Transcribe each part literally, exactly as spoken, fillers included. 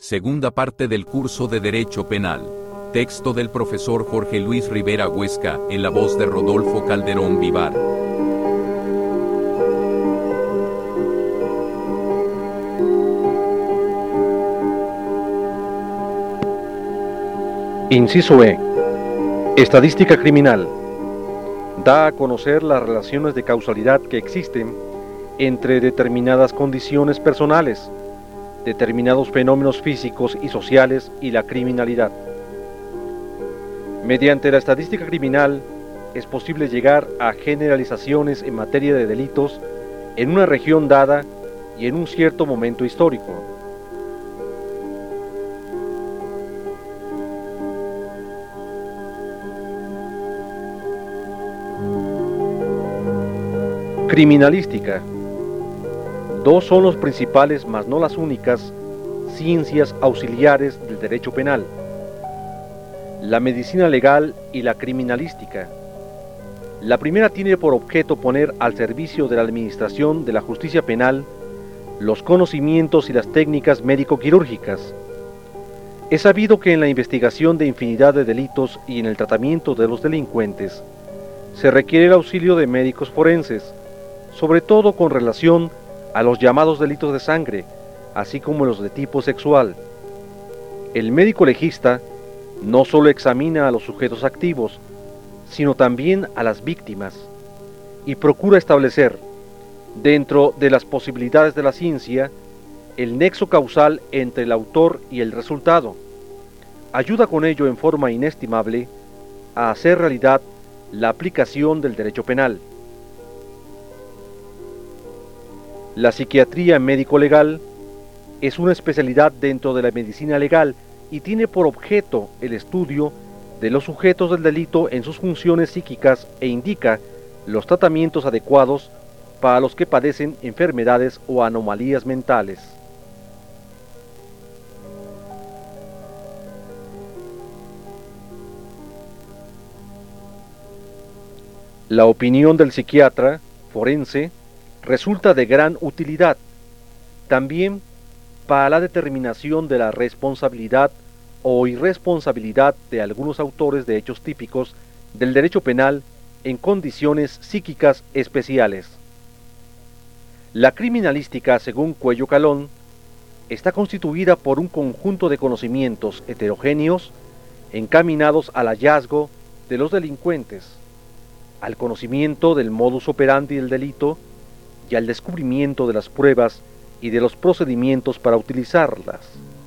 Segunda parte del curso de Derecho Penal. Texto del profesor Jorge Luis Rivera Huesca, en la voz de Rodolfo Calderón Vivar. Inciso E. Estadística criminal. Da a conocer las relaciones de causalidad que existen entre determinadas condiciones personales, determinados fenómenos físicos y sociales y la criminalidad. Mediante la estadística criminal es posible llegar a generalizaciones en materia de delitos en una región dada y en un cierto momento histórico. Criminalística. Dos son los principales, mas no las únicas, ciencias auxiliares del derecho penal: la medicina legal y la criminalística. La primera tiene por objeto poner al servicio de la administración de la justicia penal los conocimientos y las técnicas médico-quirúrgicas. Es sabido que en la investigación de infinidad de delitos y en el tratamiento de los delincuentes se requiere el auxilio de médicos forenses, sobre todo con relación a los llamados delitos de sangre, así como los de tipo sexual. El médico legista no solo examina a los sujetos activos, sino también a las víctimas, y procura establecer, dentro de las posibilidades de la ciencia, el nexo causal entre el autor y el resultado. Ayuda con ello en forma inestimable a hacer realidad la aplicación del derecho penal. La psiquiatría médico-legal es una especialidad dentro de la medicina legal y tiene por objeto el estudio de los sujetos del delito en sus funciones psíquicas e indica los tratamientos adecuados para los que padecen enfermedades o anomalías mentales. La opinión del psiquiatra forense resulta de gran utilidad, también para la determinación de la responsabilidad o irresponsabilidad de algunos autores de hechos típicos del derecho penal en condiciones psíquicas especiales. La criminalística, según Cuello Calón, está constituida por un conjunto de conocimientos heterogéneos encaminados al hallazgo de los delincuentes, al conocimiento del modus operandi del delito y al descubrimiento de las pruebas y de los procedimientos para utilizarlas.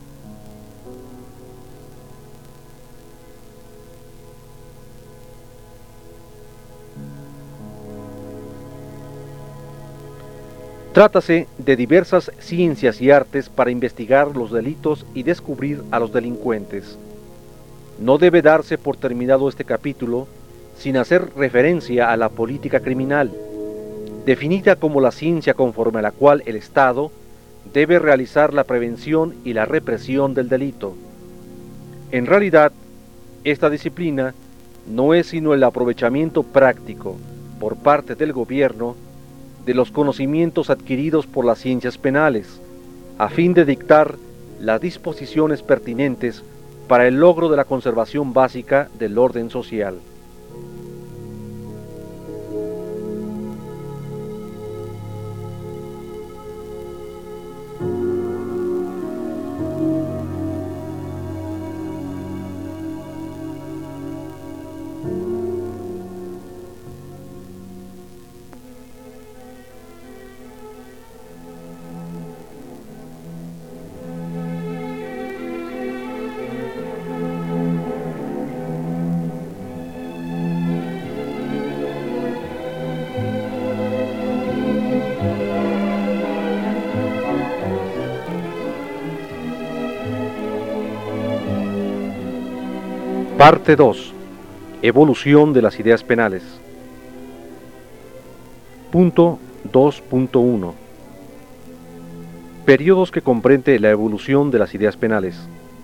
Trátase de diversas ciencias y artes para investigar los delitos y descubrir a los delincuentes. No debe darse por terminado este capítulo sin hacer referencia a la política criminal, definida como la ciencia conforme a la cual el Estado debe realizar la prevención y la represión del delito. En realidad, esta disciplina no es sino el aprovechamiento práctico por parte del gobierno de los conocimientos adquiridos por las ciencias penales, a fin de dictar las disposiciones pertinentes para el logro de la conservación básica del orden social. Parte dos. Evolución de las ideas penales. Punto dos punto uno. Periodos que comprende la evolución de las ideas penales.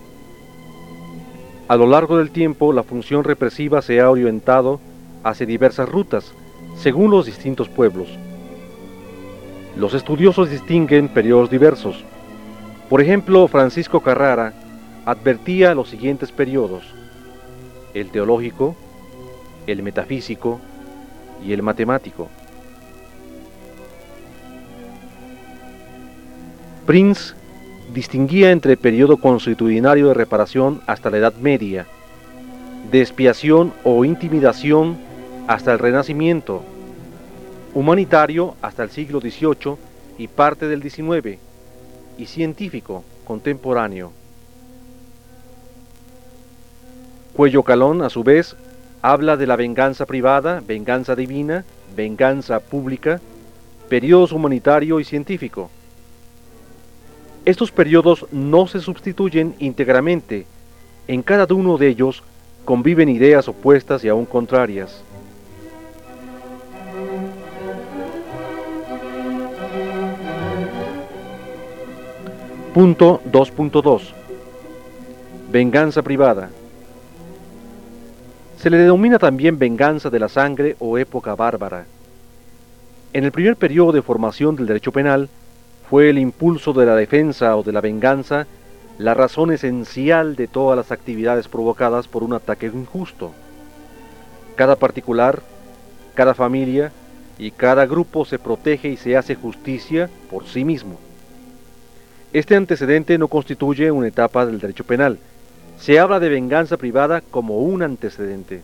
A lo largo del tiempo, la función represiva se ha orientado hacia diversas rutas, según los distintos pueblos. Los estudiosos distinguen periodos diversos. Por ejemplo, Francisco Carrara advertía los siguientes periodos: el teológico, el metafísico y el matemático. Prince distinguía entre periodo consuetudinario de reparación hasta la Edad Media, de expiación o intimidación hasta el Renacimiento, humanitario hasta el siglo dieciocho y parte del diecinueve, y científico contemporáneo. Cuello Calón, a su vez, habla de la venganza privada, venganza divina, venganza pública, periodos humanitario y científico. Estos periodos no se sustituyen íntegramente. En cada uno de ellos conviven ideas opuestas y aún contrarias. Punto dos punto dos. Venganza privada. Se le denomina también venganza de la sangre o época bárbara. En el primer periodo de formación del derecho penal, fue el impulso de la defensa o de la venganza la razón esencial de todas las actividades provocadas por un ataque injusto. Cada particular, cada familia y cada grupo se protege y se hace justicia por sí mismo. Este antecedente no constituye una etapa del derecho penal. Se habla de venganza privada como un antecedente.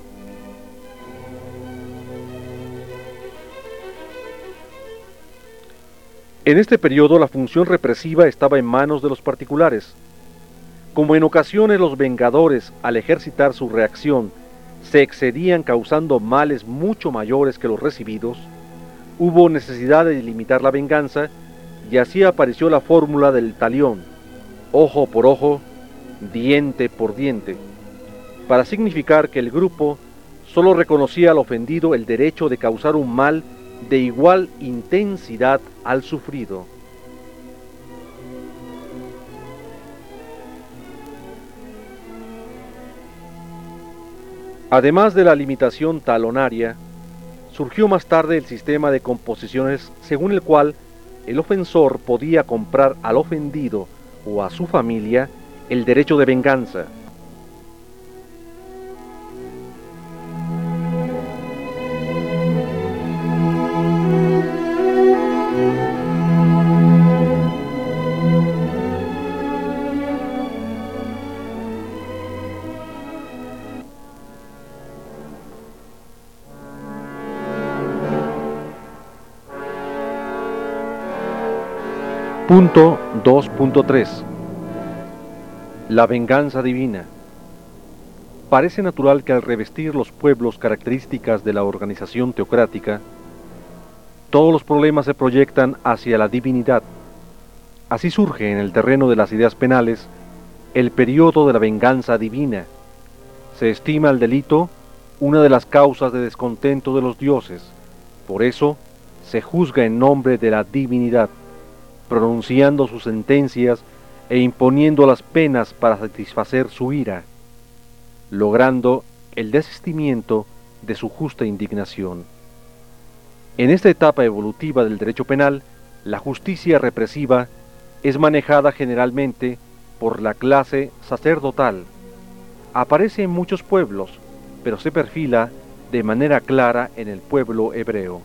En este periodo la función represiva estaba en manos de los particulares. Como en ocasiones los vengadores, al ejercitar su reacción, se excedían causando males mucho mayores que los recibidos, hubo necesidad de limitar la venganza y así apareció la fórmula del talión, ojo por ojo, diente por diente, para significar que el grupo solo reconocía al ofendido el derecho de causar un mal de igual intensidad al sufrido. Además de la limitación talonaria, surgió más tarde el sistema de composiciones según el cual el ofensor podía comprar al ofendido o a su familia el derecho de venganza. Punto dos punto tres. La venganza divina. Parece natural que al revestir los pueblos características de la organización teocrática, todos los problemas se proyectan hacia la divinidad. Así surge en el terreno de las ideas penales el periodo de la venganza divina. Se estima el delito una de las causas de descontento de los dioses, por eso se juzga en nombre de la divinidad, pronunciando sus sentencias e imponiendo las penas para satisfacer su ira, logrando el desistimiento de su justa indignación. En esta etapa evolutiva del derecho penal, la justicia represiva es manejada generalmente por la clase sacerdotal. Aparece en muchos pueblos, pero se perfila de manera clara en el pueblo hebreo.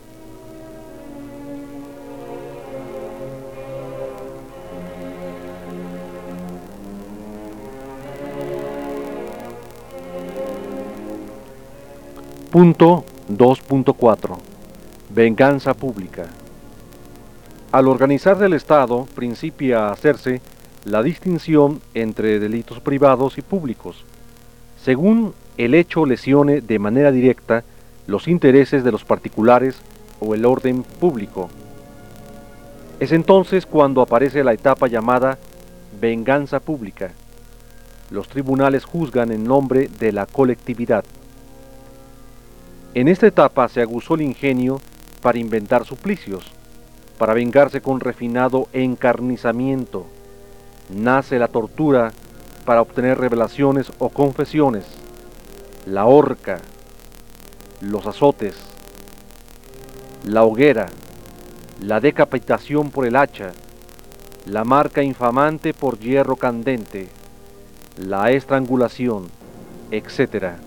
Punto dos punto cuatro. Venganza pública. Al organizarse el Estado, principia a hacerse la distinción entre delitos privados y públicos, según el hecho lesione de manera directa los intereses de los particulares o el orden público. Es entonces cuando aparece la etapa llamada venganza pública. Los tribunales juzgan en nombre de la colectividad. En esta etapa se aguzó el ingenio para inventar suplicios, para vengarse con refinado encarnizamiento. Nace la tortura para obtener revelaciones o confesiones, la horca, los azotes, la hoguera, la decapitación por el hacha, la marca infamante por hierro candente, la estrangulación, etcétera.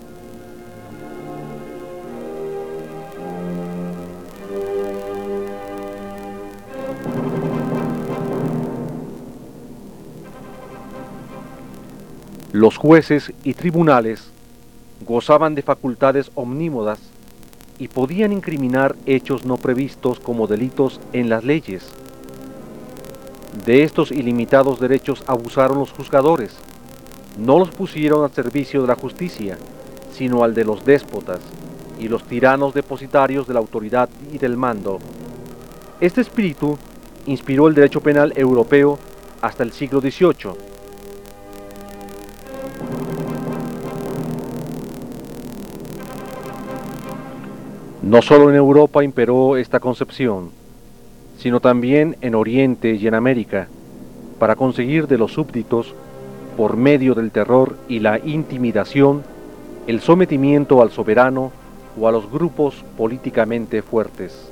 Los jueces y tribunales gozaban de facultades omnímodas y podían incriminar hechos no previstos como delitos en las leyes. De estos ilimitados derechos abusaron los juzgadores. No los pusieron al servicio de la justicia, sino al de los déspotas y los tiranos depositarios de la autoridad y del mando. Este espíritu inspiró el derecho penal europeo hasta el siglo dieciocho. No solo en Europa imperó esta concepción, sino también en Oriente y en América, para conseguir de los súbditos, por medio del terror y la intimidación, el sometimiento al soberano o a los grupos políticamente fuertes.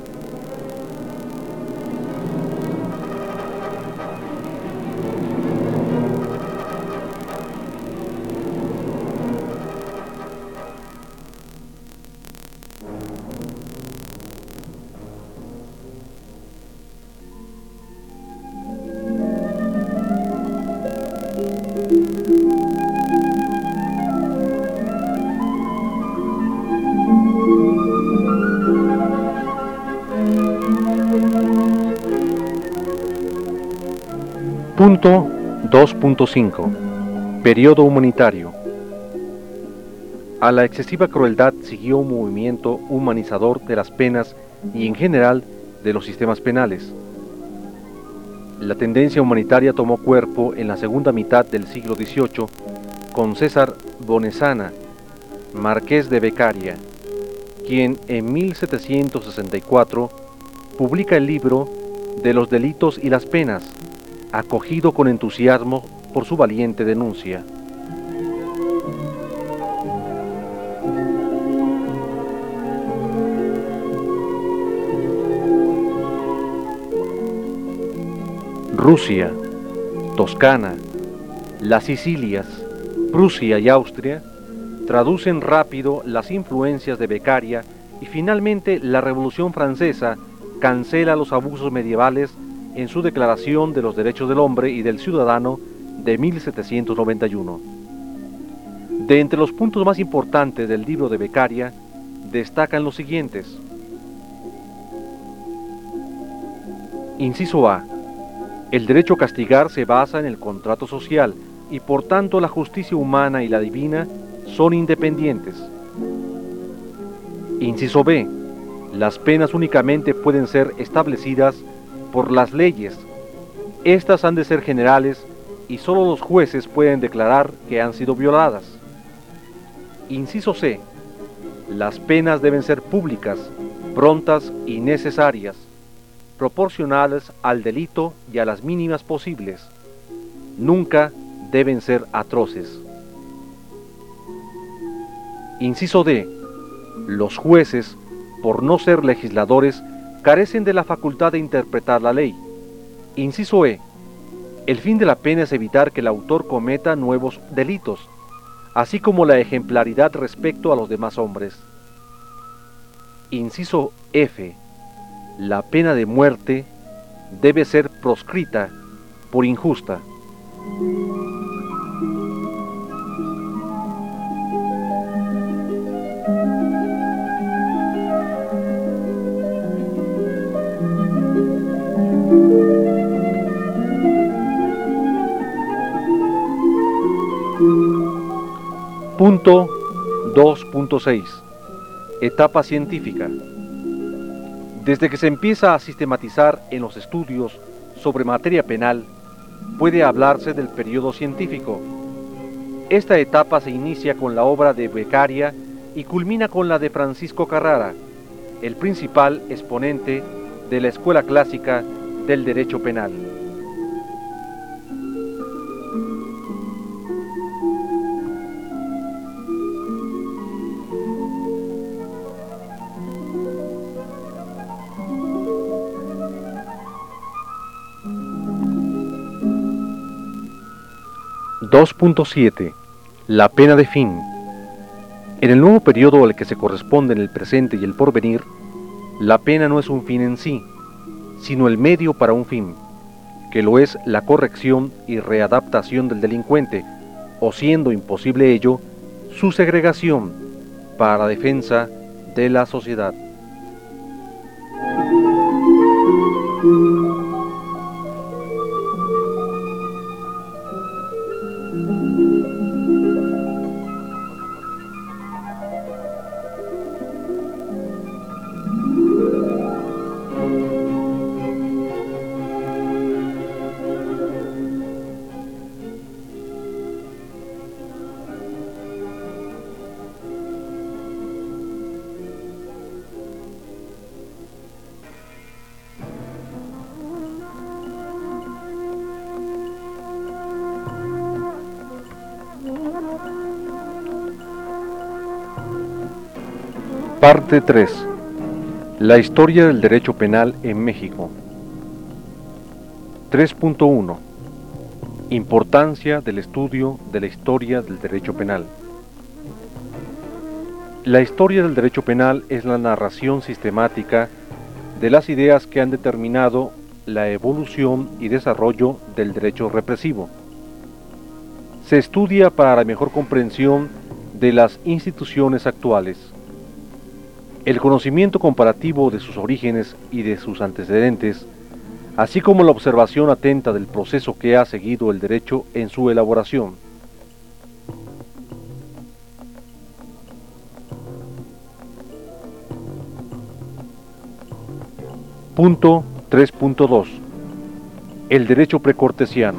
Punto dos punto cinco. Periodo humanitario. A la excesiva crueldad siguió un movimiento humanizador de las penas y en general de los sistemas penales. La tendencia humanitaria tomó cuerpo en la segunda mitad del siglo dieciocho con César Bonesana, marqués de Beccaria, quien en mil setecientos sesenta y cuatro publica el libro de los delitos y las penas, acogido con entusiasmo por su valiente denuncia. Rusia, Toscana, las Sicilias, Prusia y Austria traducen rápido las influencias de Beccaria y finalmente la Revolución Francesa cancela los abusos medievales en su Declaración de los Derechos del Hombre y del Ciudadano de mil setecientos noventa y uno. De entre los puntos más importantes del libro de Beccaria destacan los siguientes. Inciso A. El derecho a castigar se basa en el contrato social y por tanto la justicia humana y la divina son independientes. Inciso B. Las penas únicamente pueden ser establecidas por las leyes. Estas han de ser generales y solo los jueces pueden declarar que han sido violadas. Inciso C. Las penas deben ser públicas, prontas y necesarias, proporcionales al delito y a las mínimas posibles. Nunca deben ser atroces. Inciso D. Los jueces, por no ser legisladores, carecen de la facultad de interpretar la ley. Inciso E. El fin de la pena es evitar que el autor cometa nuevos delitos, así como la ejemplaridad respecto a los demás hombres. Inciso F. La pena de muerte debe ser proscrita por injusta. Punto dos punto seis. Etapa científica. Desde que se empieza a sistematizar en los estudios sobre materia penal, puede hablarse del periodo científico. Esta etapa se inicia con la obra de Beccaria y culmina con la de Francisco Carrara, el principal exponente de la escuela clásica del derecho penal. dos punto siete. La pena de fin. En el nuevo periodo al que se corresponden el presente y el porvenir, la pena no es un fin en sí, sino el medio para un fin, que lo es la corrección y readaptación del delincuente, o siendo imposible ello, su segregación para la defensa de la sociedad. Parte tres. La historia del derecho penal en México. tres punto uno. Importancia del estudio de la historia del derecho penal. La historia del derecho penal es la narración sistemática de las ideas que han determinado la evolución y desarrollo del derecho represivo. Se estudia para la mejor comprensión de las instituciones actuales. El conocimiento comparativo de sus orígenes y de sus antecedentes, así como la observación atenta del proceso que ha seguido el derecho en su elaboración. Punto tres punto dos. El derecho precortesiano.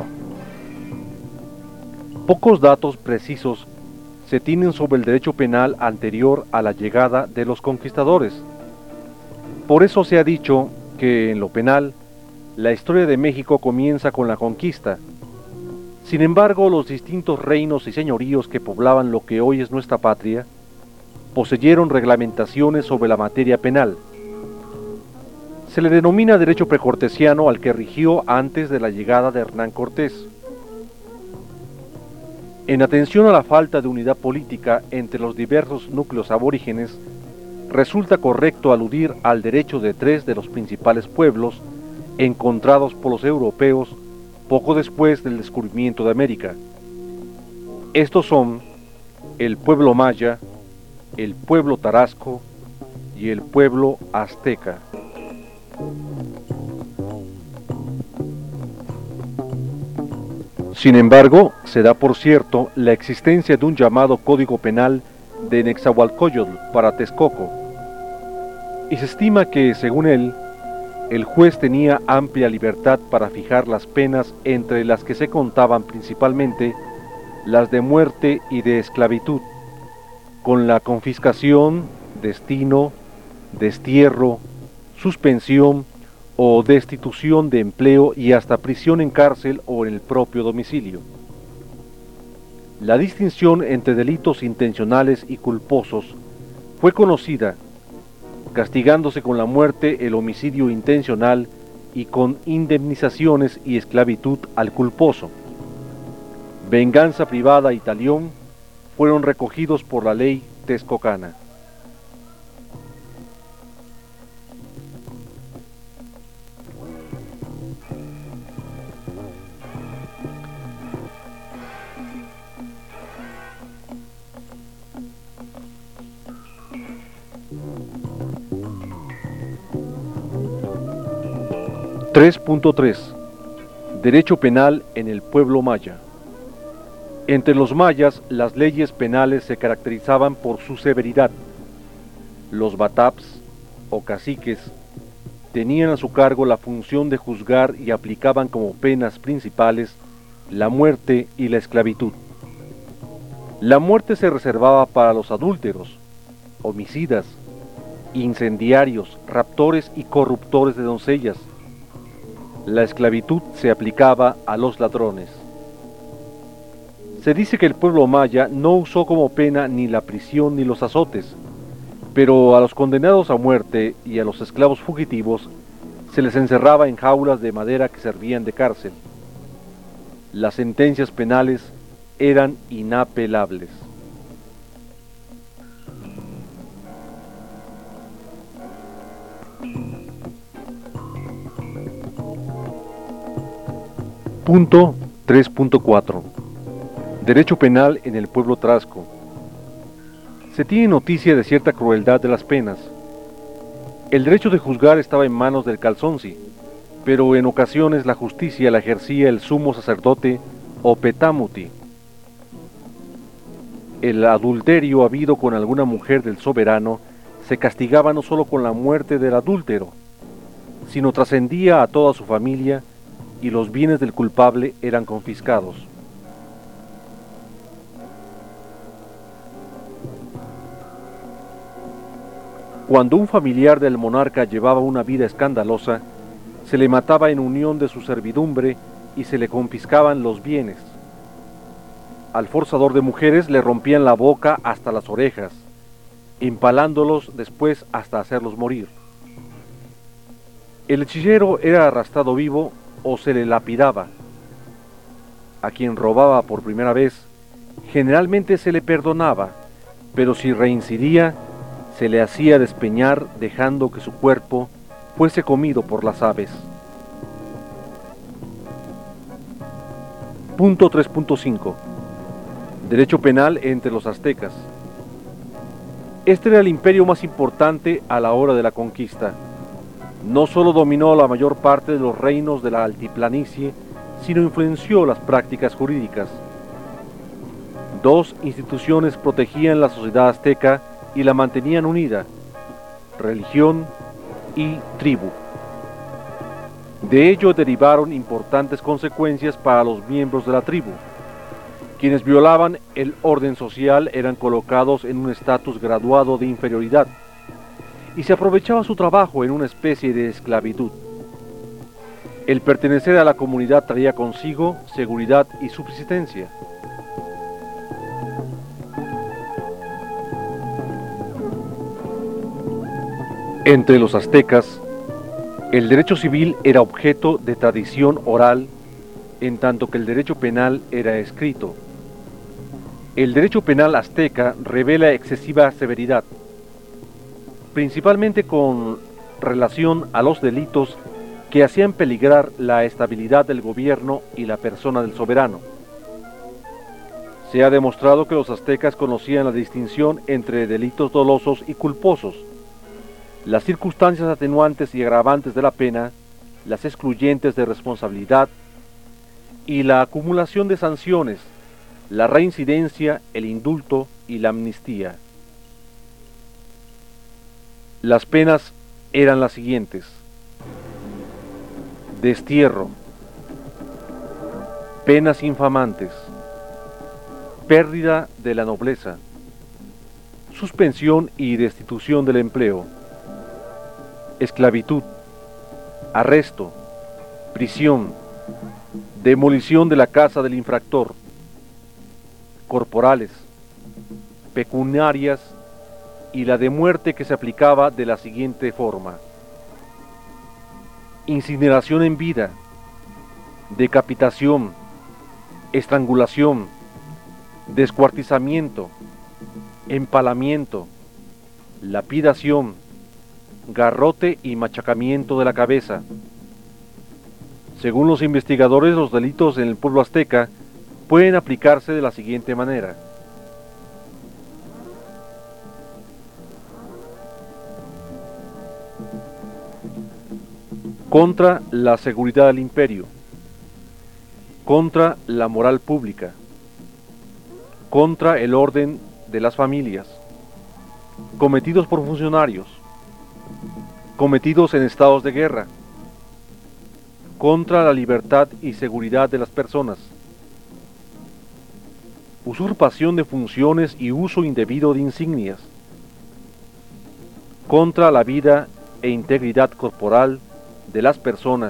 Pocos datos precisos se tienen sobre el derecho penal anterior a la llegada de los conquistadores. Por eso se ha dicho que en lo penal, la historia de México comienza con la conquista. Sin embargo, los distintos reinos y señoríos que poblaban lo que hoy es nuestra patria, poseyeron reglamentaciones sobre la materia penal. Se le denomina derecho precortesiano al que rigió antes de la llegada de Hernán Cortés. En atención a la falta de unidad política entre los diversos núcleos aborígenes, resulta correcto aludir al derecho de tres de los principales pueblos encontrados por los europeos poco después del descubrimiento de América. Estos son el pueblo maya, el pueblo tarasco y el pueblo azteca. Sin embargo, se da por cierto la existencia de un llamado Código Penal de Nezahualcóyotl para Texcoco, y se estima que, según él, el juez tenía amplia libertad para fijar las penas, entre las que se contaban principalmente las de muerte y de esclavitud, con la confiscación, destino, destierro, suspensión o destitución de empleo y hasta prisión en cárcel o en el propio domicilio. La distinción entre delitos intencionales y culposos fue conocida, castigándose con la muerte el homicidio intencional y con indemnizaciones y esclavitud al culposo. Venganza privada y talión fueron recogidos por la ley texcocana. tres punto tres. Derecho penal en el pueblo maya. Entre los mayas, las leyes penales se caracterizaban por su severidad. Los bataps, o caciques, tenían a su cargo la función de juzgar y aplicaban como penas principales la muerte y la esclavitud. La muerte se reservaba para los adúlteros, homicidas, incendiarios, raptores y corruptores de doncellas. La esclavitud se aplicaba a los ladrones. Se dice que el pueblo maya no usó como pena ni la prisión ni los azotes, pero a los condenados a muerte y a los esclavos fugitivos se les encerraba en jaulas de madera que servían de cárcel. Las sentencias penales eran inapelables. Punto tres punto cuatro. Derecho penal en el pueblo Trasco. Se tiene noticia de cierta crueldad de las penas. El derecho de juzgar estaba en manos del calzonci, pero en ocasiones la justicia la ejercía el sumo sacerdote o petamuti. El adulterio habido con alguna mujer del soberano se castigaba no solo con la muerte del adúltero, sino trascendía a toda su familia y los bienes del culpable eran confiscados. Cuando un familiar del monarca llevaba una vida escandalosa, se le mataba en unión de su servidumbre y se le confiscaban los bienes. Al forzador de mujeres le rompían la boca hasta las orejas, empalándolos después hasta hacerlos morir. El hechicero era arrastrado vivo o se le lapidaba. A quien robaba por primera vez, generalmente se le perdonaba, pero si reincidía, se le hacía despeñar dejando que su cuerpo fuese comido por las aves. Punto tres punto cinco. Derecho penal entre los aztecas. Este era el imperio más importante a la hora de la conquista. No solo dominó la mayor parte de los reinos de la altiplanicie, sino influenció las prácticas jurídicas. Dos instituciones protegían la sociedad azteca y la mantenían unida: religión y tribu. De ello derivaron importantes consecuencias para los miembros de la tribu. Quienes violaban el orden social eran colocados en un estatus graduado de inferioridad, y se aprovechaba su trabajo en una especie de esclavitud. El pertenecer a la comunidad traía consigo seguridad y subsistencia. Entre los aztecas, el derecho civil era objeto de tradición oral, en tanto que el derecho penal era escrito. El derecho penal azteca revela excesiva severidad, principalmente con relación a los delitos que hacían peligrar la estabilidad del gobierno y la persona del soberano. Se ha demostrado que los aztecas conocían la distinción entre delitos dolosos y culposos, las circunstancias atenuantes y agravantes de la pena, las excluyentes de responsabilidad y la acumulación de sanciones, la reincidencia, el indulto y la amnistía. Las penas eran las siguientes: destierro, penas infamantes, pérdida de la nobleza, suspensión y destitución del empleo, esclavitud, arresto, prisión, demolición de la casa del infractor, corporales, pecuniarias y la de muerte, que se aplicaba de la siguiente forma: incineración en vida, decapitación, estrangulación, descuartizamiento, empalamiento, lapidación, garrote y machacamiento de la cabeza. Según los investigadores, los delitos en el pueblo azteca pueden aplicarse de la siguiente manera: contra la seguridad del imperio, contra la moral pública, contra el orden de las familias, cometidos por funcionarios, cometidos en estados de guerra, contra la libertad y seguridad de las personas, usurpación de funciones y uso indebido de insignias, contra la vida e integridad corporal de las personas,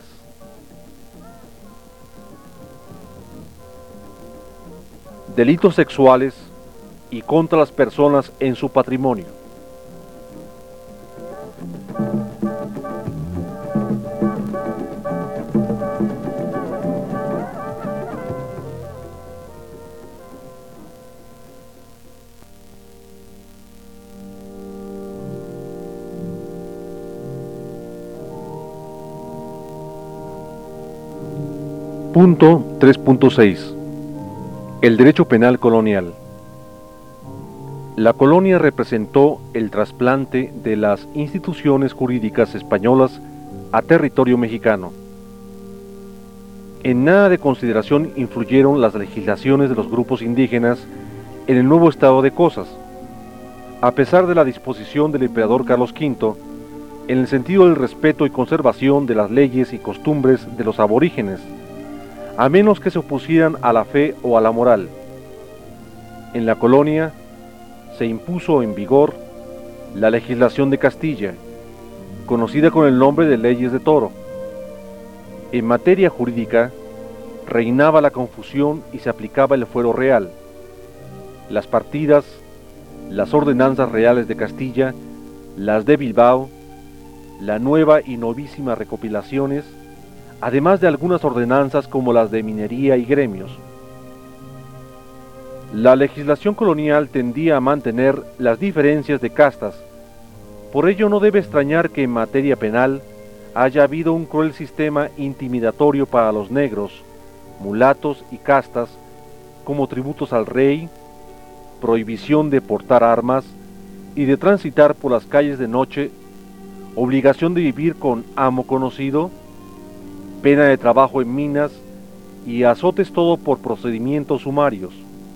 delitos sexuales y contra las personas en su patrimonio. Punto tres punto seis. El derecho penal colonial. La colonia representó el trasplante de las instituciones jurídicas españolas a territorio mexicano. En nada de consideración influyeron las legislaciones de los grupos indígenas en el nuevo estado de cosas, a pesar de la disposición del emperador Carlos quinto, en el sentido del respeto y conservación de las leyes y costumbres de los aborígenes, a menos que se opusieran a la fe o a la moral. En la colonia se impuso en vigor la legislación de Castilla, conocida con el nombre de Leyes de Toro. En materia jurídica, reinaba la confusión y se aplicaba el fuero real. Las partidas, las ordenanzas reales de Castilla, las de Bilbao, la nueva y novísima recopilaciones, además de algunas ordenanzas como las de minería y gremios. La legislación colonial tendía a mantener las diferencias de castas. Por ello no debe extrañar que en materia penal haya habido un cruel sistema intimidatorio para los negros, mulatos y castas, como tributos al rey, prohibición de portar armas y de transitar por las calles de noche, obligación de vivir con amo conocido, pena de trabajo en minas y azotes, todo por procedimientos sumarios.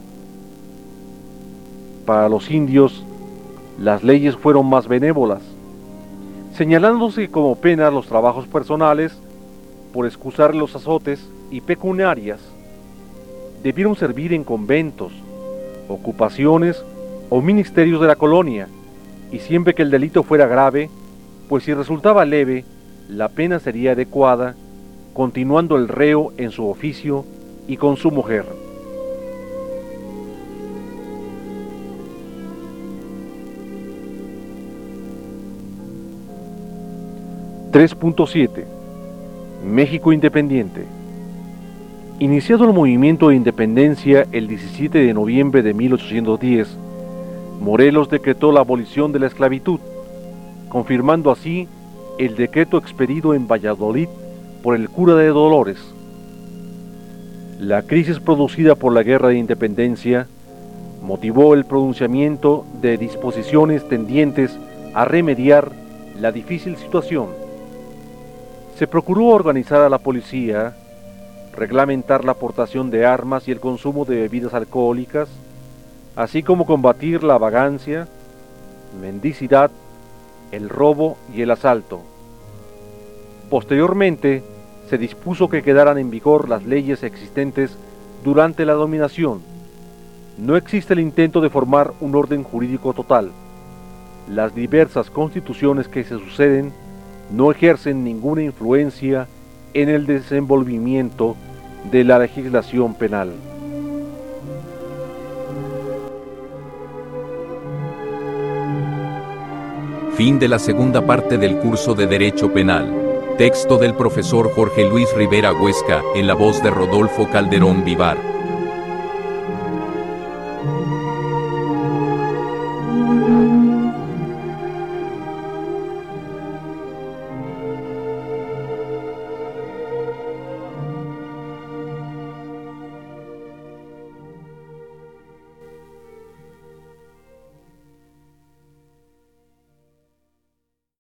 Para los indios, las leyes fueron más benévolas, señalándose como pena los trabajos personales por excusar los azotes y pecuniarias. Debieron servir en conventos, ocupaciones o ministerios de la colonia, y siempre que el delito fuera grave, pues si resultaba leve, la pena sería adecuada, continuando el reo en su oficio y con su mujer. tres punto siete. México independiente. Iniciado el movimiento de independencia el diecisiete de noviembre de mil ochocientos diez, Morelos decretó la abolición de la esclavitud, confirmando así el decreto expedido en Valladolid por el cura de Dolores. La crisis producida por la Guerra de Independencia motivó el pronunciamiento de disposiciones tendientes a remediar la difícil situación. Se procuró organizar a la policía, reglamentar la aportación de armas y el consumo de bebidas alcohólicas, así como combatir la vagancia, mendicidad, el robo y el asalto. Posteriormente, se dispuso que quedaran en vigor las leyes existentes durante la dominación. No existe el intento de formar un orden jurídico total. Las diversas constituciones que se suceden no ejercen ninguna influencia en el desenvolvimiento de la legislación penal. Fin de la segunda parte del curso de Derecho Penal. Texto del profesor Jorge Luis Rivera Huesca, en la voz de Rodolfo Calderón Vivar.